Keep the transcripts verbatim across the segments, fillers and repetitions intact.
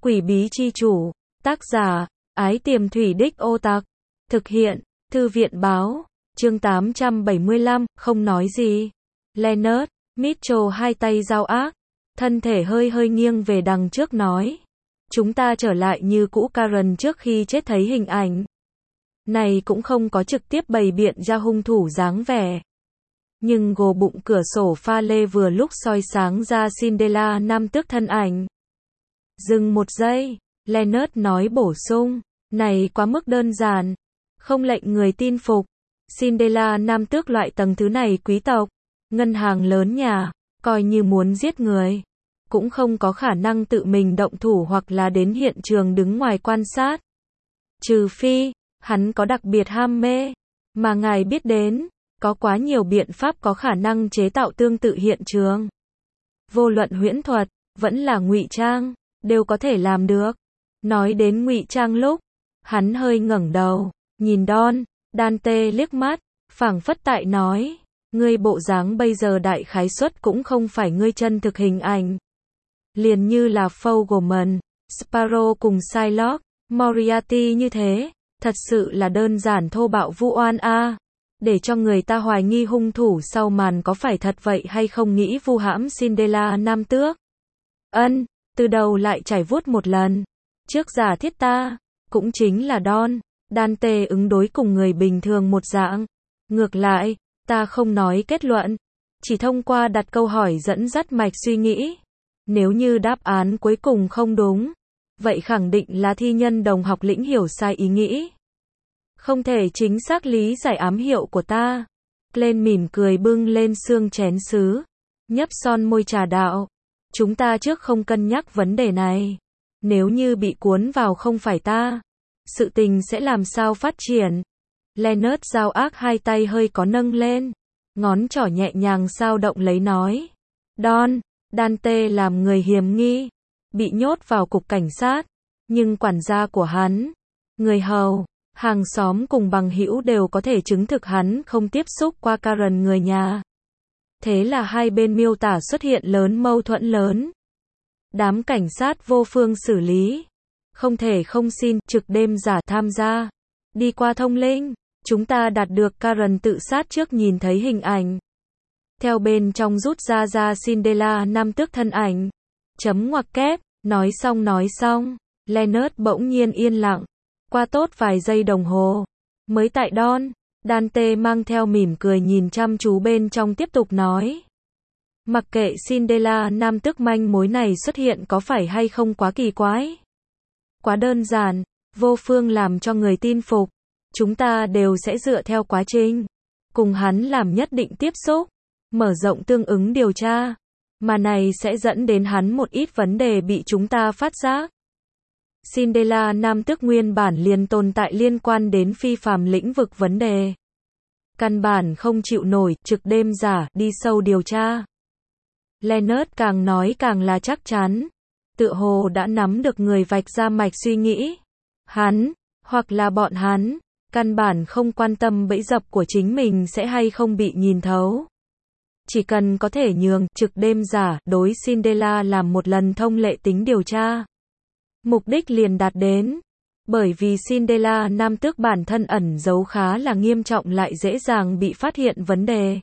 Quỷ bí chi chủ, tác giả, Ái Tiềm Thủy Đích Ô Tặc, thực hiện, Thư viện báo, chương tám trăm bảy mươi lăm, không nói gì. Leonard Mitchell hai tay giao ác, thân thể hơi hơi nghiêng về đằng trước nói. Chúng ta trở lại như cũ. Karen trước khi chết thấy hình ảnh này cũng không có trực tiếp bày biện ra hung thủ dáng vẻ. Nhưng gồ bụng cửa sổ pha lê vừa lúc soi sáng ra Cinderella nam tước thân ảnh. Dừng một giây, Leonard nói bổ sung, này quá mức đơn giản, không lệnh người tin phục. Cinderella nam tước loại tầng thứ này quý tộc, ngân hàng lớn nhà, coi như muốn giết người, cũng không có khả năng tự mình động thủ hoặc là đến hiện trường đứng ngoài quan sát. Trừ phi, hắn có đặc biệt ham mê, mà ngài biết đến, có quá nhiều biện pháp có khả năng chế tạo tương tự hiện trường. Vô luận huyễn thuật, vẫn là ngụy trang, đều có thể làm được. Nói đến ngụy trang lúc, hắn hơi ngẩng đầu, nhìn Don, Dante liếc mắt, phảng phất tại nói, ngươi bộ dáng bây giờ đại khái suất cũng không phải ngươi chân thực hình ảnh. Liền như là Fogelman, Sparrow cùng Psylocke, Moriarty như thế, thật sự là đơn giản thô bạo vu oan a, à. Để cho người ta hoài nghi hung thủ sau màn có phải thật vậy hay không, nghĩ vu hãm Cinderella nam tước. Ân, từ đầu lại trải vuốt một lần. Trước giả thiết ta, cũng chính là Don, Dante ứng đối cùng người bình thường một dạng. Ngược lại, ta không nói kết luận, chỉ thông qua đặt câu hỏi dẫn dắt mạch suy nghĩ. Nếu như đáp án cuối cùng không đúng, vậy khẳng định là thi nhân đồng học lĩnh hiểu sai ý nghĩ. Không thể chính xác lý giải ám hiệu của ta. Glenn mỉm cười bưng lên xương chén sứ, nhấp son môi trà đạo. Chúng ta trước không cân nhắc vấn đề này. Nếu như bị cuốn vào không phải ta, sự tình sẽ làm sao phát triển? Leonard giao ác hai tay hơi có nâng lên, ngón trỏ nhẹ nhàng sao động lấy nói. Don, Dante làm người hiểm nghi, bị nhốt vào cục cảnh sát, nhưng quản gia của hắn, người hầu, hàng xóm cùng bằng hữu đều có thể chứng thực hắn không tiếp xúc qua Karen người nhà. Thế là hai bên miêu tả xuất hiện lớn mâu thuẫn lớn. Đám cảnh sát vô phương xử lý, không thể không xin trực đêm giả tham gia. Đi qua thông linh, chúng ta đạt được Karen tự sát trước nhìn thấy hình ảnh. Theo bên trong rút ra ra Cinderella nam tước thân ảnh. Chấm ngoặc kép, nói xong nói xong, Leonard bỗng nhiên yên lặng. Qua tốt vài giây đồng hồ, mới tại Don, Dante mang theo mỉm cười nhìn chăm chú bên trong tiếp tục nói. Mặc kệ Cinderella nam tước manh mối này xuất hiện có phải hay không quá kỳ quái. Quá đơn giản, vô phương làm cho người tin phục. Chúng ta đều sẽ dựa theo quá trình, cùng hắn làm nhất định tiếp xúc, mở rộng tương ứng điều tra. Mà này sẽ dẫn đến hắn một ít vấn đề bị chúng ta phát giác. Cinderella nam tước nguyên bản liền tồn tại liên quan đến phi phàm lĩnh vực vấn đề. Căn bản không chịu nổi, trực đêm giả, đi sâu điều tra. Leonard càng nói càng là chắc chắn. Tựa hồ đã nắm được người vạch ra mạch suy nghĩ. Hắn, hoặc là bọn hắn, căn bản không quan tâm bẫy dập của chính mình sẽ hay không bị nhìn thấu. Chỉ cần có thể nhường trực đêm giả đối Cinderella làm một lần thông lệ tính điều tra. Mục đích liền đạt đến. Bởi vì Cinderella nam tước bản thân ẩn giấu khá là nghiêm trọng lại dễ dàng bị phát hiện vấn đề.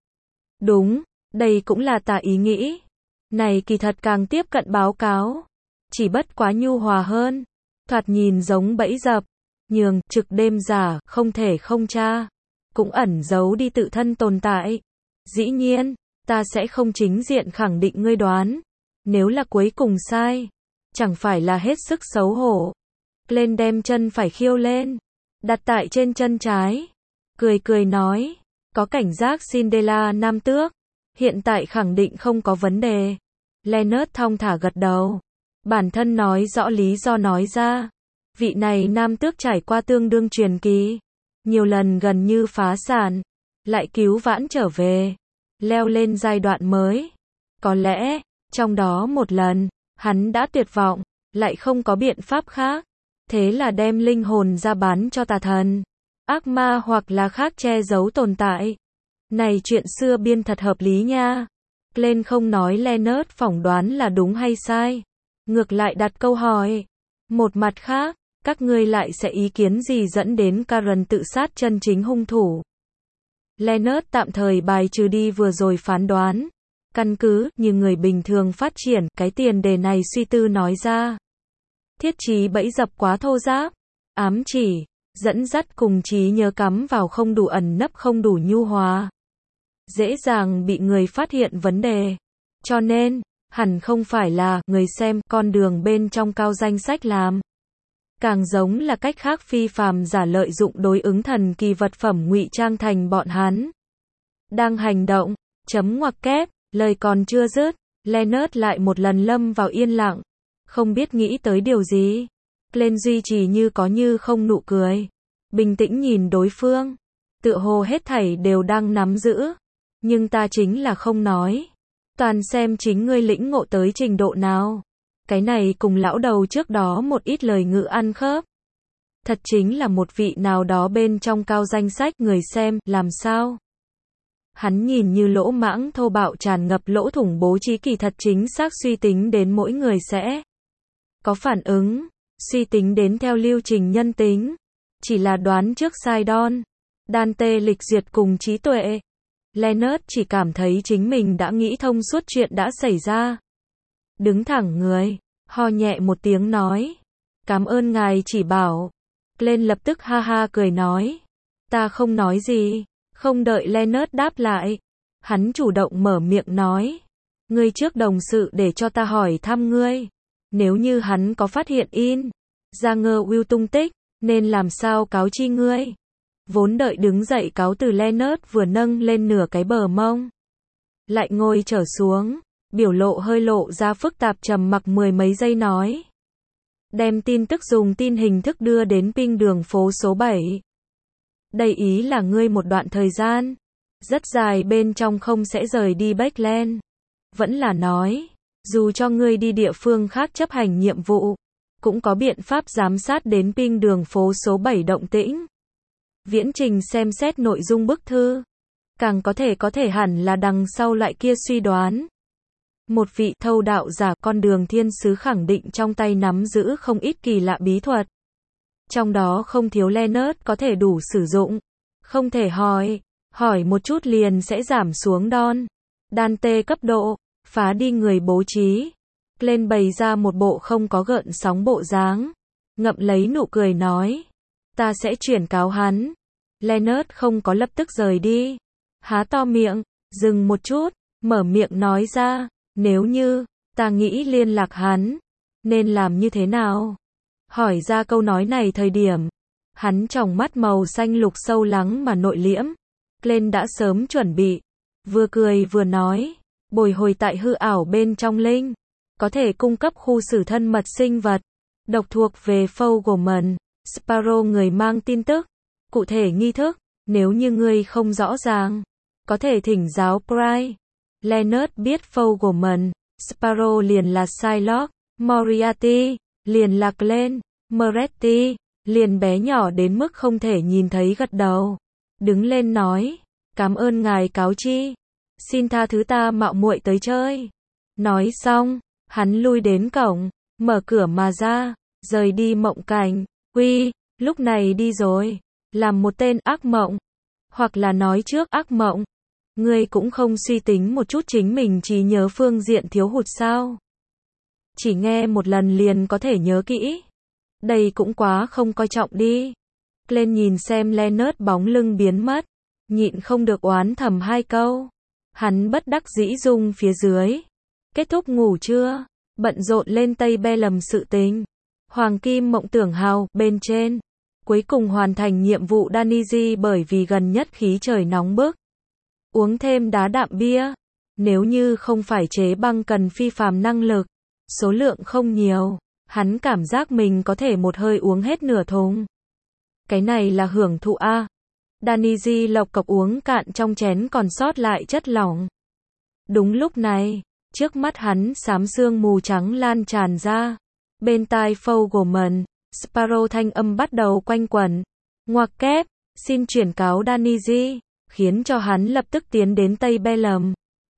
Đúng, đây cũng là ta ý nghĩ. Này kỳ thật càng tiếp cận báo cáo. Chỉ bất quá nhu hòa hơn. Thoạt nhìn giống bẫy dập. Nhường trực đêm giả không thể không tra. Cũng ẩn giấu đi tự thân tồn tại. Dĩ nhiên, ta sẽ không chính diện khẳng định ngươi đoán. Nếu là cuối cùng sai, chẳng phải là hết sức xấu hổ. Lên đem chân phải khiêu lên, đặt tại trên chân trái. Cười cười nói, có cảnh giác Cinderella nam tước. Hiện tại khẳng định không có vấn đề. Leonard thong thả gật đầu. Bản thân nói rõ lý do nói ra. Vị này nam tước trải qua tương đương truyền kỳ. Nhiều lần gần như phá sản. Lại cứu vãn trở về. Leo lên giai đoạn mới. Có lẽ, trong đó một lần, hắn đã tuyệt vọng. Lại không có biện pháp khác. Thế là đem linh hồn ra bán cho tà thần, ác ma hoặc là khác che giấu tồn tại. Này chuyện xưa biên thật hợp lý nha. Glenn không nói Leonard phỏng đoán là đúng hay sai. ngược lại đặt câu hỏi. Một mặt khác, các ngươi lại sẽ ý kiến gì dẫn đến Karen tự sát chân chính hung thủ? Leonard tạm thời bài trừ đi vừa rồi phán đoán. Căn cứ như người bình thường phát triển, cái tiền đề này suy tư nói ra. Thiết trí bẫy dập quá thô ráp, ám chỉ, dẫn dắt cùng trí nhớ cắm vào không đủ ẩn nấp không đủ nhu hòa. Dễ dàng bị người phát hiện vấn đề. Cho nên, hẳn không phải là người xem con đường bên trong cao danh sách làm. Càng giống là cách khác phi phàm giả lợi dụng đối ứng thần kỳ vật phẩm ngụy trang thành bọn hắn. Đang hành động, chấm ngoặc kép, lời còn chưa dứt, Leonard lại một lần lâm vào yên lặng. Không biết nghĩ tới điều gì. Glenn duy trì như có như không nụ cười. Bình tĩnh nhìn đối phương. Tựa hồ hết thảy đều đang nắm giữ. Nhưng ta chính là không nói. Toàn xem chính ngươi lĩnh ngộ tới trình độ nào. Cái này cùng lão đầu trước đó một ít lời ngữ ăn khớp. Thật chính là một vị nào đó bên trong cao danh sách người xem, làm sao? Hắn nhìn như lỗ mãng thô bạo tràn ngập lỗ thủng bố trí kỳ thật chính xác suy tính đến mỗi người sẽ có phản ứng, suy tính đến theo lưu trình nhân tính. Chỉ là đoán trước sai đon. Dante lịch duyệt cùng trí tuệ. Leonard chỉ cảm thấy chính mình đã nghĩ thông suốt chuyện đã xảy ra. Đứng thẳng người, ho nhẹ một tiếng nói. Cảm ơn ngài chỉ bảo. Glenn lập tức ha ha cười nói. Ta không nói gì. Không đợi Leonard đáp lại. Hắn chủ động mở miệng nói. Ngươi trước đồng sự để cho ta hỏi thăm ngươi. Nếu như hắn có phát hiện in ra ngơ Will tung tích, nên làm sao cáo chi ngươi? Vốn đợi đứng dậy cáo từ Leonard vừa nâng lên nửa cái bờ mông. Lại ngồi trở xuống, biểu lộ hơi lộ ra phức tạp trầm mặc mười mấy giây nói. Đem tin tức dùng tin hình thức đưa đến ping đường phố số bảy. Đây ý là ngươi một đoạn thời gian rất dài bên trong không sẽ rời đi Backland. Vẫn là nói, dù cho ngươi đi địa phương khác chấp hành nhiệm vụ, cũng có biện pháp giám sát đến ping đường phố số bảy động tĩnh. Viễn trình xem xét nội dung bức thư. Càng có thể có thể hẳn là đằng sau lại kia suy đoán. Một vị thâu đạo giả con đường thiên sứ khẳng định trong tay nắm giữ không ít kỳ lạ bí thuật. Trong đó không thiếu Leonard có thể đủ sử dụng. Không thể hỏi, hỏi một chút liền sẽ giảm xuống đon. Dante cấp độ, phá đi người bố trí. Lên bày ra một bộ không có gợn sóng bộ dáng. Ngậm lấy nụ cười nói. Ta sẽ chuyển cáo hắn. Leonard không có lập tức rời đi. Há to miệng, dừng một chút, mở miệng nói ra. Nếu như, ta nghĩ liên lạc hắn, nên làm như thế nào? Hỏi ra câu nói này thời điểm, hắn tròng mắt màu xanh lục sâu lắng mà nội liễm. Glenn đã sớm chuẩn bị, vừa cười vừa nói, bồi hồi tại hư ảo bên trong linh, có thể cung cấp khu xử thân mật sinh vật, độc thuộc về Fogelman, Sparrow người mang tin tức, cụ thể nghi thức, nếu như ngươi không rõ ràng, có thể thỉnh giáo Pry. Leonard biết Fogelman, Sparrow liền là Psylocke, Moriarty, liền là Glenn, Moretti, liền bé nhỏ đến mức không thể nhìn thấy gật đầu. Đứng lên nói, cảm ơn ngài cáo chi. Xin tha thứ ta mạo muội tới chơi. Nói xong, hắn lui đến cổng, mở cửa mà ra, rời đi mộng cảnh. Quy, lúc này đi rồi, làm một tên ác mộng. Hoặc là nói trước ác mộng. Ngươi cũng không suy tính một chút chính mình trí nhớ phương diện thiếu hụt sao? Chỉ nghe một lần liền có thể nhớ kỹ. Đây cũng quá không coi trọng đi. Lên nhìn xem Leonard bóng lưng biến mất, nhịn không được oán thầm hai câu. Hắn bất đắc dĩ rung phía dưới. Kết thúc ngủ trưa, bận rộn lên Tây Be lầm sự tình. Hoàng Kim Mộng Tưởng Hào bên trên. Cuối cùng hoàn thành nhiệm vụ Daniji bởi vì gần nhất khí trời nóng bức. Uống thêm đá đạm bia. Nếu như không phải chế băng cần phi phàm năng lực, số lượng không nhiều, hắn cảm giác mình có thể một hơi uống hết nửa thùng. Cái này là hưởng thụ a. Daniji lộc cộc uống cạn trong chén còn sót lại chất lỏng. Đúng lúc này, trước mắt hắn xám sương mù trắng lan tràn ra. Bên tai Fogelman, Sparrow thanh âm bắt đầu quanh quẩn. Ngoặc kép, xin chuyển cáo Daniji, khiến cho hắn lập tức tiến đến Tây Be lầm.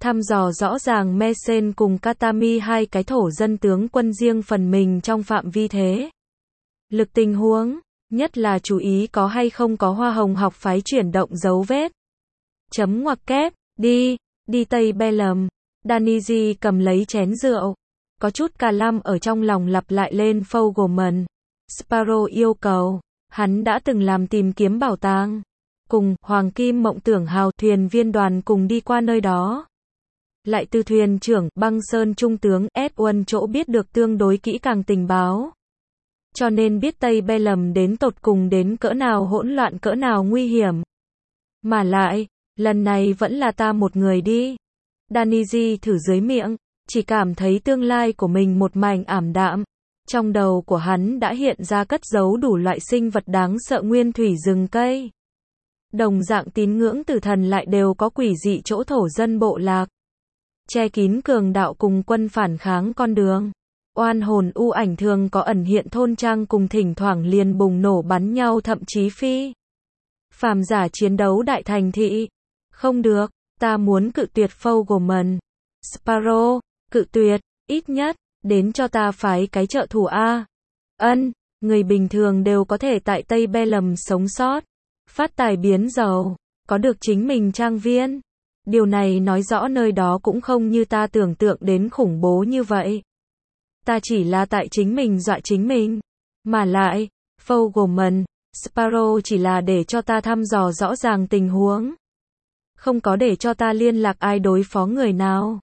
thăm dò rõ ràng Mesen cùng Katami hai cái thổ dân tướng quân riêng phần mình trong phạm vi thế lực tình huống, nhất là chú ý có hay không có Hoa Hồng học phái chuyển động dấu vết. Chấm ngoặc kép, đi, đi Tây Belem. Daniji cầm lấy chén rượu, có chút cà lăm ở trong lòng lặp lại lên Fogelman. Sparrow yêu cầu, hắn đã từng làm tìm kiếm bảo tàng, cùng Hoàng Kim Mộng Tưởng Hào thuyền viên đoàn cùng đi qua nơi đó. Lại từ thuyền trưởng Băng Sơn Trung tướng Edwin chỗ biết được tương đối kỹ càng tình báo. Cho nên biết Tây Belem đến tột cùng đến cỡ nào hỗn loạn cỡ nào nguy hiểm. Mà lại, lần này vẫn là ta một người đi. Daniji thử dưới miệng, chỉ cảm thấy tương lai của mình một mảnh ảm đạm. Trong đầu của hắn đã hiện ra cất giấu đủ loại sinh vật đáng sợ nguyên thủy rừng cây. Đồng dạng tín ngưỡng tử thần lại đều có quỷ dị chỗ thổ dân bộ lạc. Che kín cường đạo cùng quân phản kháng con đường. Oan hồn u ảnh thường có ẩn hiện thôn trang cùng thỉnh thoảng liền bùng nổ bắn nhau thậm chí phi phàm giả chiến đấu đại thành thị. Không được, ta muốn cự tuyệt Fogelman. Sparrow, cự tuyệt, ít nhất, đến cho ta phái cái trợ thủ A. Ân, người bình thường đều có thể tại Tây Belem sống sót, phát tài biến giàu, có được chính mình trang viên. Điều này nói rõ nơi đó cũng không như ta tưởng tượng đến khủng bố như vậy. Ta chỉ là tại chính mình dọa chính mình. Mà lại, Fogelman, Sparrow chỉ là để cho ta thăm dò rõ ràng tình huống. Không có để cho ta liên lạc ai đối phó người nào.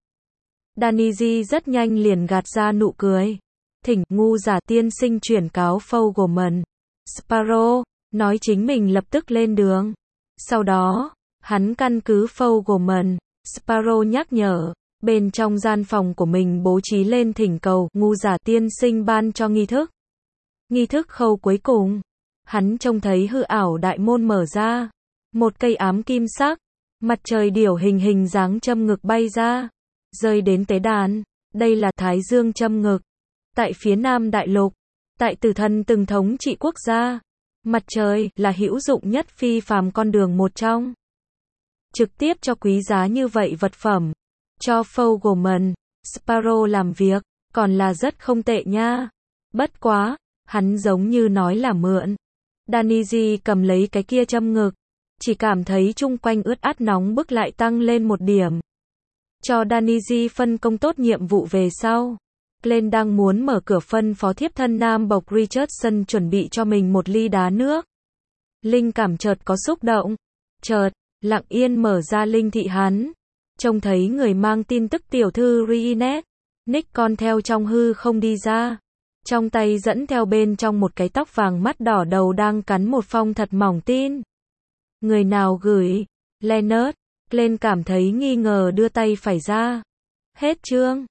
Daniji rất nhanh liền gạt ra nụ cười. Thỉnh ngu giả tiên sinh chuyển cáo Fogelman. Sparrow, nói chính mình lập tức lên đường. Sau đó, hắn căn cứ Fogelman. Sparrow nhắc nhở. Bên trong gian phòng của mình bố trí lên thỉnh cầu ngu giả tiên sinh ban cho nghi thức. Nghi thức khâu cuối cùng. Hắn trông thấy hư ảo đại môn mở ra. Một cây ám kim sắc. Mặt trời điểu hình hình dáng châm ngực bay ra. Rơi đến tế đàn. Đây là Thái Dương châm ngực. Tại phía Nam Đại Lục. Tại tử thần từng thống trị quốc gia. Mặt trời là hữu dụng nhất phi phàm con đường một trong. Trực tiếp cho quý giá như vậy vật phẩm. Cho Fogelman, Sparrow làm việc, còn là rất không tệ nha. Bất quá, hắn giống như nói là mượn. Daniji cầm lấy cái kia châm ngực, chỉ cảm thấy chung quanh ướt át nóng bức lại tăng lên một điểm. Cho Daniji phân công tốt nhiệm vụ về sau. Glenn đang muốn mở cửa phân phó thiếp thân Nam Bộc Richardson chuẩn bị cho mình một ly đá nước. Linh cảm chợt có xúc động. Chợt, lặng yên mở ra linh thị hắn. Trông thấy người mang tin tức tiểu thư Reenet. Nick con theo trong hư không đi ra. Trong tay dẫn theo bên trong một cái tóc vàng mắt đỏ đầu đang cắn một phong thật mỏng tin. Người nào gửi? Leonard. Glenn cảm thấy nghi ngờ đưa tay phải ra. Hết chương.